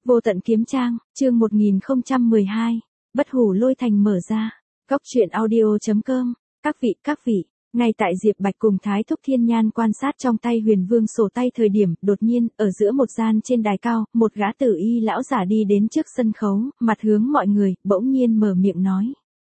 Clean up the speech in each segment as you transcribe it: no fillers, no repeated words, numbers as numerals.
Vô tận kiếm trang, chương 1012, Bất Hủ Lôi Thành mở ra. Góc truyện audio.com, các vị, ngay tại Diệp Bạch cùng Thái Thúc Thiên Nhan quan sát trong tay Huyền Vương sổ tay thời điểm, đột nhiên, ở giữa một gian trên đài cao, một gã tử y lão giả đi đến trước sân khấu, mặt hướng mọi người, bỗng nhiên mở miệng nói.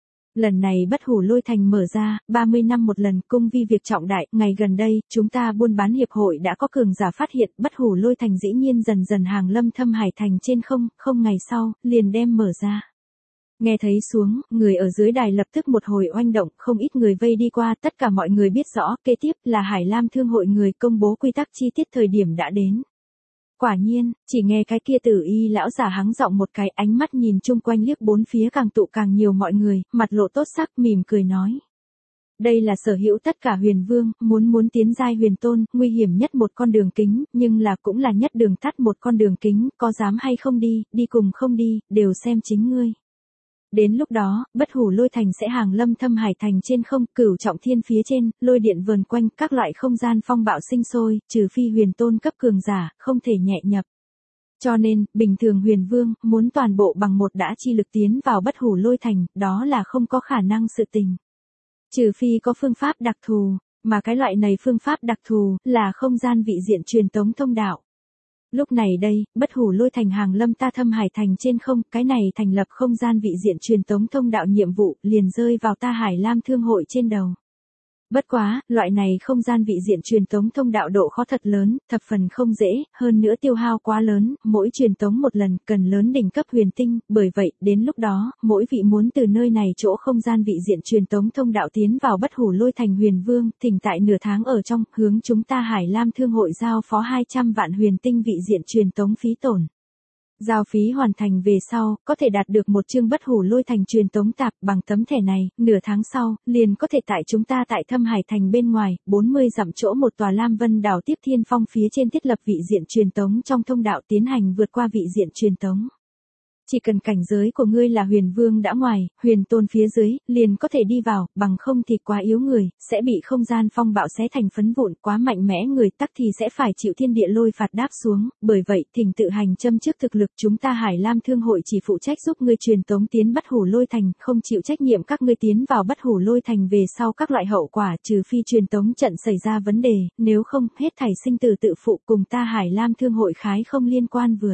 Lần này Bất Hủ Lôi Thành mở ra, 30 năm một lần, cung vi việc trọng đại, ngày gần đây, chúng ta buôn bán hiệp hội đã có cường giả phát hiện, Bất Hủ Lôi Thành dĩ nhiên dần dần hàng lâm thâm hải thành trên không ngày sau, liền đem mở ra. Nghe thấy xuống, người ở dưới đài lập tức một hồi oanh động, không ít người vây đi qua, tất cả mọi người biết rõ, kế tiếp là Hải Lam Thương hội người công bố quy tắc chi tiết thời điểm đã đến. Quả nhiên, chỉ nghe cái kia tử y lão giả hắng giọng một cái, ánh mắt nhìn chung quanh liếc bốn phía càng tụ càng nhiều mọi người, mặt lộ tốt sắc mỉm cười nói. Đây là sở hữu tất cả huyền vương, muốn tiến giai huyền tôn, nguy hiểm nhất một con đường kính, nhưng là cũng là nhất đường tắt một con đường kính, có dám hay không đi cùng không đi, đều xem chính ngươi. Đến lúc đó, Bất Hủ Lôi Thành sẽ hàng lâm thâm hải thành trên không, cửu trọng thiên phía trên, lôi điện vờn quanh, các loại không gian phong bạo sinh sôi, trừ phi huyền tôn cấp cường giả, không thể nhẹ nhập. Cho nên, bình thường huyền vương, muốn toàn bộ bằng một đã chi lực tiến vào Bất Hủ Lôi Thành, đó là không có khả năng sự tình. Trừ phi có phương pháp đặc thù, mà cái loại này phương pháp đặc thù, là không gian vị diện truyền tống thông đạo. Lúc này đây, Bất Hủ Lôi Thành hàng lâm ta thâm hải thành trên không, cái này thành lập không gian vị diện truyền tống thông đạo nhiệm vụ, liền rơi vào ta Hải Lam Thương hội trên đầu. Bất quá, loại này không gian vị diện truyền tống thông đạo độ khó thật lớn, thập phần không dễ, hơn nữa tiêu hao quá lớn, mỗi truyền tống một lần cần lớn đỉnh cấp huyền tinh, bởi vậy, đến lúc đó, mỗi vị muốn từ nơi này chỗ không gian vị diện truyền tống thông đạo tiến vào Bất Hủ Lôi Thành huyền vương, thỉnh tại nửa tháng ở trong, hướng chúng ta Hải Lam Thương hội giao phó 200 vạn huyền tinh vị diện truyền tống phí tổn. Giao phí hoàn thành về sau, có thể đạt được một chương Bất Hủ Lôi Thành truyền tống tạp, bằng tấm thẻ này, nửa tháng sau, liền có thể tại chúng ta tại thâm hải thành bên ngoài, 40 dặm chỗ một tòa Lam Vân đảo tiếp thiên phong phía trên thiết lập vị diện truyền tống trong thông đạo tiến hành vượt qua vị diện truyền tống. Chỉ cần cảnh giới của ngươi là huyền vương đã ngoài, huyền tôn phía dưới, liền có thể đi vào, bằng không thì quá yếu người, sẽ bị không gian phong bạo xé thành phấn vụn, quá mạnh mẽ người tắc thì sẽ phải chịu thiên địa lôi phạt đáp xuống, bởi vậy, thỉnh tự hành châm trước thực lực chúng ta Hải Lam Thương hội chỉ phụ trách giúp ngươi truyền tống tiến Bất Hủ Lôi Thành, không chịu trách nhiệm các ngươi tiến vào Bất Hủ Lôi Thành về sau các loại hậu quả, trừ phi truyền tống trận xảy ra vấn đề, nếu không, hết thảy sinh tử tự phụ cùng ta Hải Lam Thương hội khái không liên quan vượt.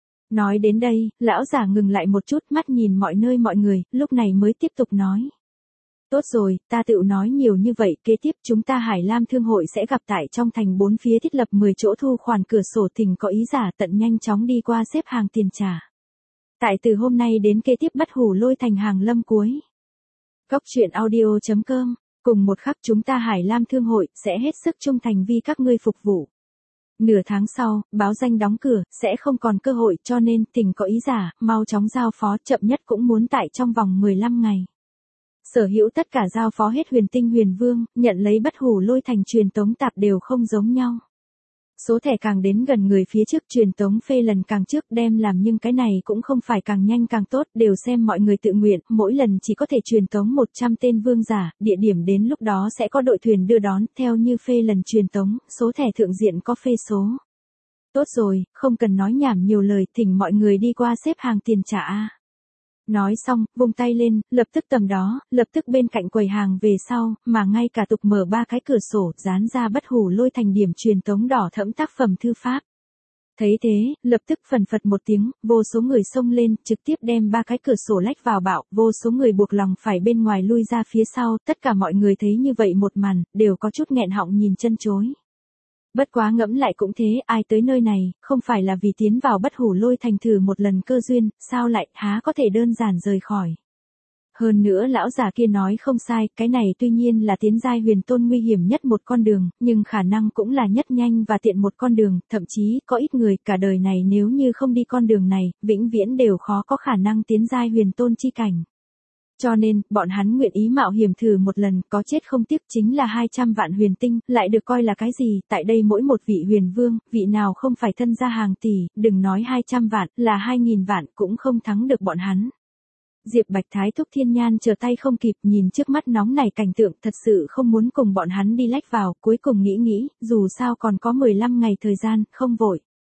Nói đến đây, lão giả ngừng lại một chút, mắt nhìn mọi nơi mọi người, lúc này mới tiếp tục nói. Tốt rồi, ta tự nói nhiều như vậy, kế tiếp chúng ta Hải Lam Thương hội sẽ gặp tại trong thành bốn phía thiết lập 10 chỗ thu khoản cửa sổ, thỉnh có ý giả tận nhanh chóng đi qua xếp hàng tiền trả. Tại từ hôm nay đến kế tiếp Bất Hủ Lôi Thành hàng lâm cuối. Góc truyện audio.com, cùng một khắc chúng ta Hải Lam Thương hội sẽ hết sức trung thành vì các ngươi phục vụ. Nửa tháng sau, báo danh đóng cửa, sẽ không còn cơ hội, cho nên, thỉnh có ý giả, mau chóng giao phó, chậm nhất cũng muốn tại trong vòng 15 ngày. Sở hữu tất cả giao phó hết huyền tinh huyền vương, nhận lấy Bất Hủ Lôi Thành truyền tống tạp đều không giống nhau. Số thẻ càng đến gần người phía trước truyền tống phê lần càng trước đem làm, nhưng cái này cũng không phải càng nhanh càng tốt, đều xem mọi người tự nguyện, mỗi lần chỉ có thể truyền tống 100 tên vương giả, địa điểm đến lúc đó sẽ có đội thuyền đưa đón, theo như phê lần truyền tống, số thẻ thượng diện có phê số. Tốt rồi, không cần nói nhảm nhiều lời, thỉnh mọi người đi qua xếp hàng tiền trả a. Nói xong, vung tay lên, lập tức tầm đó, lập tức bên cạnh quầy hàng về sau, mà ngay cả tục mở 3 cái cửa sổ, dán ra Bất Hủ Lôi Thành điểm truyền tống đỏ thẫm tác phẩm thư pháp. Thấy thế, lập tức phần phật một tiếng, vô số người xông lên, trực tiếp đem 3 cái cửa sổ lách vào bạo, vô số người buộc lòng phải bên ngoài lui ra phía sau, tất cả mọi người thấy như vậy một màn, đều có chút nghẹn họng nhìn chân chối. Bất quá ngẫm lại cũng thế, ai tới nơi này, không phải là vì tiến vào Bất Hủ Lôi Thành thử một lần cơ duyên, sao lại, há có thể đơn giản rời khỏi. Hơn nữa lão già kia nói không sai, cái này tuy nhiên là tiến giai huyền tôn nguy hiểm nhất một con đường, nhưng khả năng cũng là nhất nhanh và tiện một con đường, thậm chí, có ít người cả đời này nếu như không đi con đường này, vĩnh viễn đều khó có khả năng tiến giai huyền tôn chi cảnh. Cho nên, bọn hắn nguyện ý mạo hiểm thử một lần, có chết không tiếc, chính là 200 vạn huyền tinh, lại được coi là cái gì, tại đây mỗi một vị huyền vương, vị nào không phải thân gia hàng tỷ, đừng nói 200 vạn, là 2.000 vạn, cũng không thắng được bọn hắn. Diệp Bạch Thái Thúc Thiên Nhan trở tay không kịp, nhìn trước mắt nóng này cảnh tượng, thật sự không muốn cùng bọn hắn đi lách vào, cuối cùng nghĩ, dù sao còn có 15 ngày thời gian, không vội.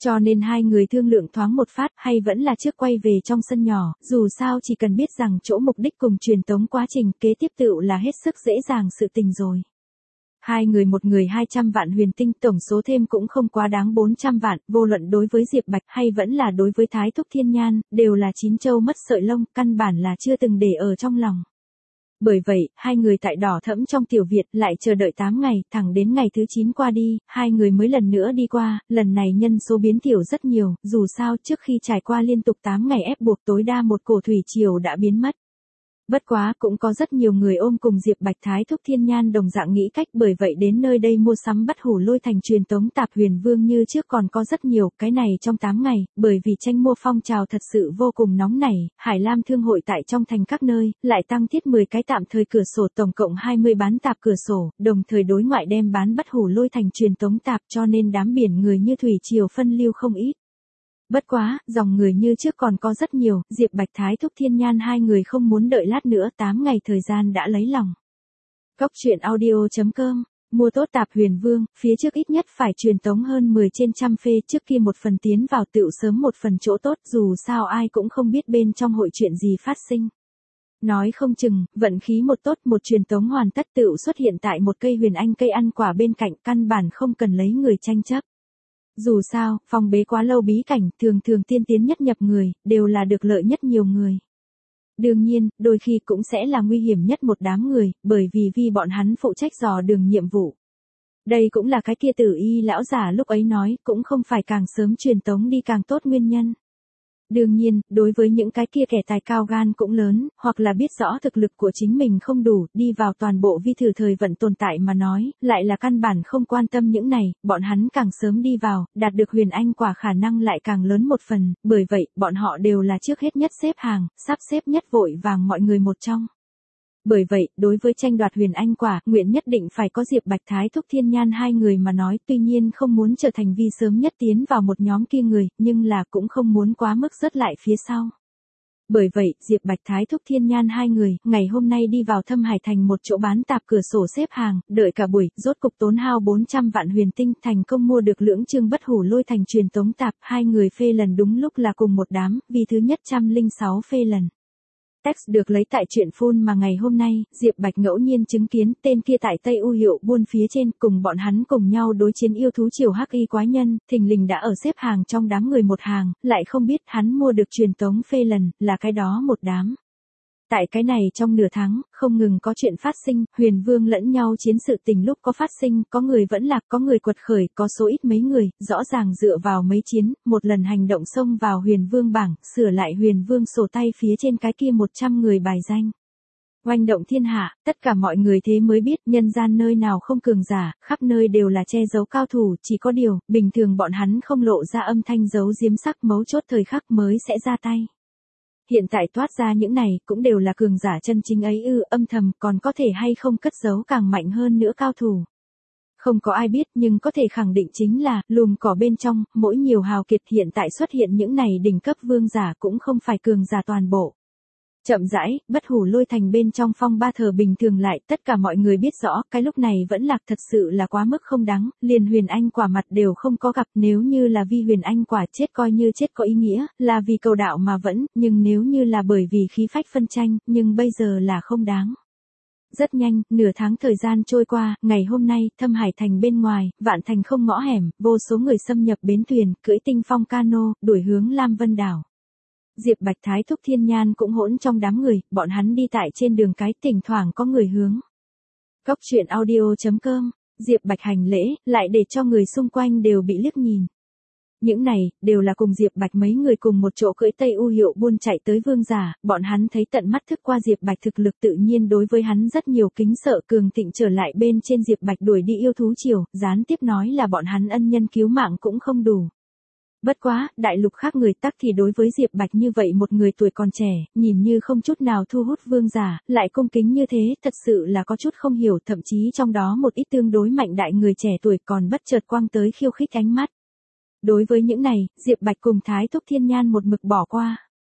Cho nên hai người thương lượng thoáng một phát hay vẫn là trước quay về trong sân nhỏ, dù sao chỉ cần biết rằng chỗ mục đích cùng truyền tống quá trình kế tiếp tựu là hết sức dễ dàng sự tình rồi. Hai người một người 200 vạn huyền tinh, tổng số thêm cũng không quá đáng 400 vạn, vô luận đối với Diệp Bạch hay vẫn là đối với Thái Thúc Thiên Nhan, đều là chín châu mất sợi lông, căn bản là chưa từng để ở trong lòng. Bởi vậy, hai người tại đỏ thẫm trong tiểu Việt lại chờ đợi 8 ngày, thẳng đến ngày thứ 9 qua đi, hai người mới lần nữa đi qua, lần này nhân số biến thiểu rất nhiều, dù sao trước khi trải qua liên tục 8 ngày ép buộc tối đa một cổ thủy triều đã biến mất. Bất quá cũng có rất nhiều người ôm cùng Diệp Bạch Thái Thúc Thiên Nhan đồng dạng nghĩ cách, bởi vậy đến nơi đây mua sắm Bất Hủ Lôi Thành truyền tống tạp huyền vương như trước còn có rất nhiều, cái này trong 8 ngày, bởi vì tranh mua phong trào thật sự vô cùng nóng nảy, Hải Lam thương hội tại trong thành các nơi, lại tăng thiết 10 cái tạm thời cửa sổ, tổng cộng 20 bán tạp cửa sổ, đồng thời đối ngoại đem bán Bất Hủ Lôi Thành truyền tống tạp, cho nên đám biển người như thủy triều phân lưu không ít. Bất quá, dòng người như trước còn có rất nhiều, Diệp Bạch Thái Thúc Thiên Nhan hai người không muốn đợi lát nữa, 8 ngày thời gian đã lấy lòng. Cóc truyện audio.com, mua tốt tạp huyền vương, phía trước ít nhất phải truyền tống hơn 10 trên trăm phê, trước kia một phần tiến vào tựu sớm một phần chỗ tốt, dù sao ai cũng không biết bên trong hội chuyện gì phát sinh. Nói không chừng, vận khí một tốt, một truyền tống hoàn tất tựu xuất hiện tại một cây huyền anh cây ăn quả bên cạnh, căn bản không cần lấy người tranh chấp. Dù sao, phòng bế quá lâu bí cảnh, thường thường tiên tiến nhất nhập người, đều là được lợi nhất nhiều người. Đương nhiên, đôi khi cũng sẽ là nguy hiểm nhất một đám người, bởi vì bọn hắn phụ trách dò đường nhiệm vụ. Đây cũng là cái kia Tử Y lão giả lúc ấy nói, cũng không phải càng sớm truyền tống đi càng tốt nguyên nhân. Đương nhiên, đối với những cái kia kẻ tài cao gan cũng lớn, hoặc là biết rõ thực lực của chính mình không đủ, đi vào toàn bộ vi thử thời vận tồn tại mà nói, lại là căn bản không quan tâm những này, bọn hắn càng sớm đi vào, đạt được huyền anh quả khả năng lại càng lớn một phần, bởi vậy, bọn họ đều là trước hết nhất xếp hàng, sắp xếp nhất vội vàng mọi người một trong. Bởi vậy, đối với tranh đoạt huyền anh quả, nguyện nhất định phải có Diệp Bạch Thái Thúc Thiên Nhan hai người mà nói, tuy nhiên không muốn trở thành vi sớm nhất tiến vào một nhóm kia người, nhưng là cũng không muốn quá mức rớt lại phía sau. Bởi vậy, Diệp Bạch Thái Thúc Thiên Nhan hai người, ngày hôm nay đi vào Thâm Hải Thành một chỗ bán tạp cửa sổ xếp hàng, đợi cả buổi, rốt cục tốn hao 400 vạn huyền tinh, thành công mua được lưỡng chương Bất Hủ Lôi Thành truyền tống tạp, hai người phê lần đúng lúc là cùng một đám, vì thứ nhất 106 phê lần. Text được lấy tại truyện phun mà ngày hôm nay, Diệp Bạch ngẫu nhiên chứng kiến tên kia tại Tây U Hiệu buôn phía trên, cùng bọn hắn cùng nhau đối chiến yêu thú triều hắc y quái nhân, thình lình đã ở xếp hàng trong đám người một hàng, lại không biết hắn mua được truyền tống phê lần, là cái đó một đám. Tại cái này trong nửa tháng, không ngừng có chuyện phát sinh, huyền vương lẫn nhau chiến sự tình lúc có phát sinh, có người vẫn lạc, có người quật khởi, có số ít mấy người, rõ ràng dựa vào mấy chiến, một lần hành động xông vào huyền vương bảng, sửa lại huyền vương sổ tay phía trên cái kia 100 người bài danh. Oanh động thiên hạ, tất cả mọi người thế mới biết nhân gian nơi nào không cường giả, khắp nơi đều là che giấu cao thủ, chỉ có điều, bình thường bọn hắn không lộ ra âm thanh giấu giếm sắc, mấu chốt thời khắc mới sẽ ra tay. Hiện tại toát ra những này cũng đều là cường giả chân chính ấy âm thầm, còn có thể hay không cất giấu càng mạnh hơn nữa cao thủ. Không có ai biết, nhưng có thể khẳng định chính là, lùm cỏ bên trong, mỗi nhiều hào kiệt hiện tại xuất hiện những này đỉnh cấp vương giả cũng không phải cường giả toàn bộ. Chậm rãi, Bất Hủ Lôi Thành bên trong phong ba thờ bình thường lại, tất cả mọi người biết rõ, cái lúc này vẫn lạc thật sự là quá mức không đáng, liền huyền anh quả mặt đều không có gặp, nếu như là vì huyền anh quả chết coi như chết có ý nghĩa, là vì cầu đạo mà vẫn, nhưng nếu như là bởi vì khí phách phân tranh, nhưng bây giờ là không đáng. Rất nhanh, nửa tháng thời gian trôi qua, ngày hôm nay, Thâm Hải Thành bên ngoài, Vạn Thành không ngõ hẻm, vô số người xâm nhập bến thuyền, cưỡi tinh phong cano, đuổi hướng Lam Vân Đảo. Diệp Bạch Thái Thúc Thiên Nhan cũng hỗn trong đám người, bọn hắn đi tại trên đường cái, thỉnh thoảng có người hướng. Cóc truyện audio.com, Diệp Bạch hành lễ, lại để cho người xung quanh đều bị liếc nhìn. Những này, đều là cùng Diệp Bạch mấy người cùng một chỗ cưỡi Tây U Hiệu buôn chạy tới vương giả, bọn hắn thấy tận mắt thức qua Diệp Bạch thực lực tự nhiên đối với hắn rất nhiều kính sợ, cường thịnh trở lại bên trên Diệp Bạch đuổi đi yêu thú triều, gián tiếp nói là bọn hắn ân nhân cứu mạng cũng không đủ. Bất quá, đại lục khác người tắc thì đối với Diệp Bạch như vậy một người tuổi còn trẻ, nhìn như không chút nào thu hút vương giả, lại cung kính như thế, thật sự là có chút không hiểu, thậm chí trong đó một ít tương đối mạnh đại người trẻ tuổi còn bất chợt quang tới khiêu khích ánh mắt. Đối với những này, Diệp Bạch cùng Thái Thúc Thiên Nhan một mực bỏ qua.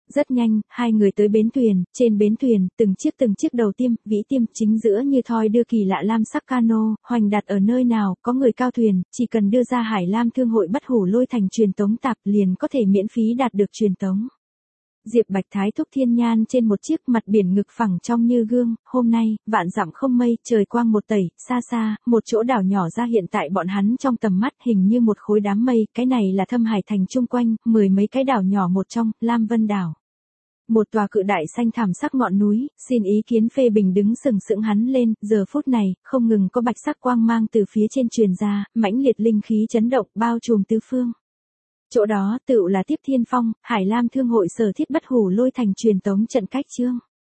Rất nhanh, hai người tới bến thuyền, trên bến thuyền, từng chiếc đầu tiêm, vĩ tiêm, chính giữa như thoi đưa kỳ lạ lam sắc cano, hoành đặt ở nơi nào, có người cao thuyền, chỉ cần đưa ra Hải Lam Thương hội Bất Hủ Lôi Thành truyền tống tạp liền có thể miễn phí đạt được truyền tống. Diệp Bạch Thái thúc thiên nhan trên một chiếc mặt biển ngực phẳng trong như gương, hôm nay, vạn dặm không mây, trời quang một tẩy, xa xa, một chỗ đảo nhỏ ra hiện tại bọn hắn trong tầm mắt hình như một khối đám mây, cái này là Thâm Hải Thành chung quanh, 10 mấy cái đảo nhỏ một trong, Lam Vân Đảo. Một tòa cự đại xanh thảm sắc ngọn núi, xin ý kiến phê bình đứng sừng sững hắn lên, giờ phút này, không ngừng có bạch sắc quang mang từ phía trên truyền ra, mãnh liệt linh khí chấn động, bao trùm tứ phương. Chỗ đó tựu là Tiếp Thiên Phong, Hải Lam Thương hội sở thiết Bất Hủ Lôi Thành truyền tống trận cách chương.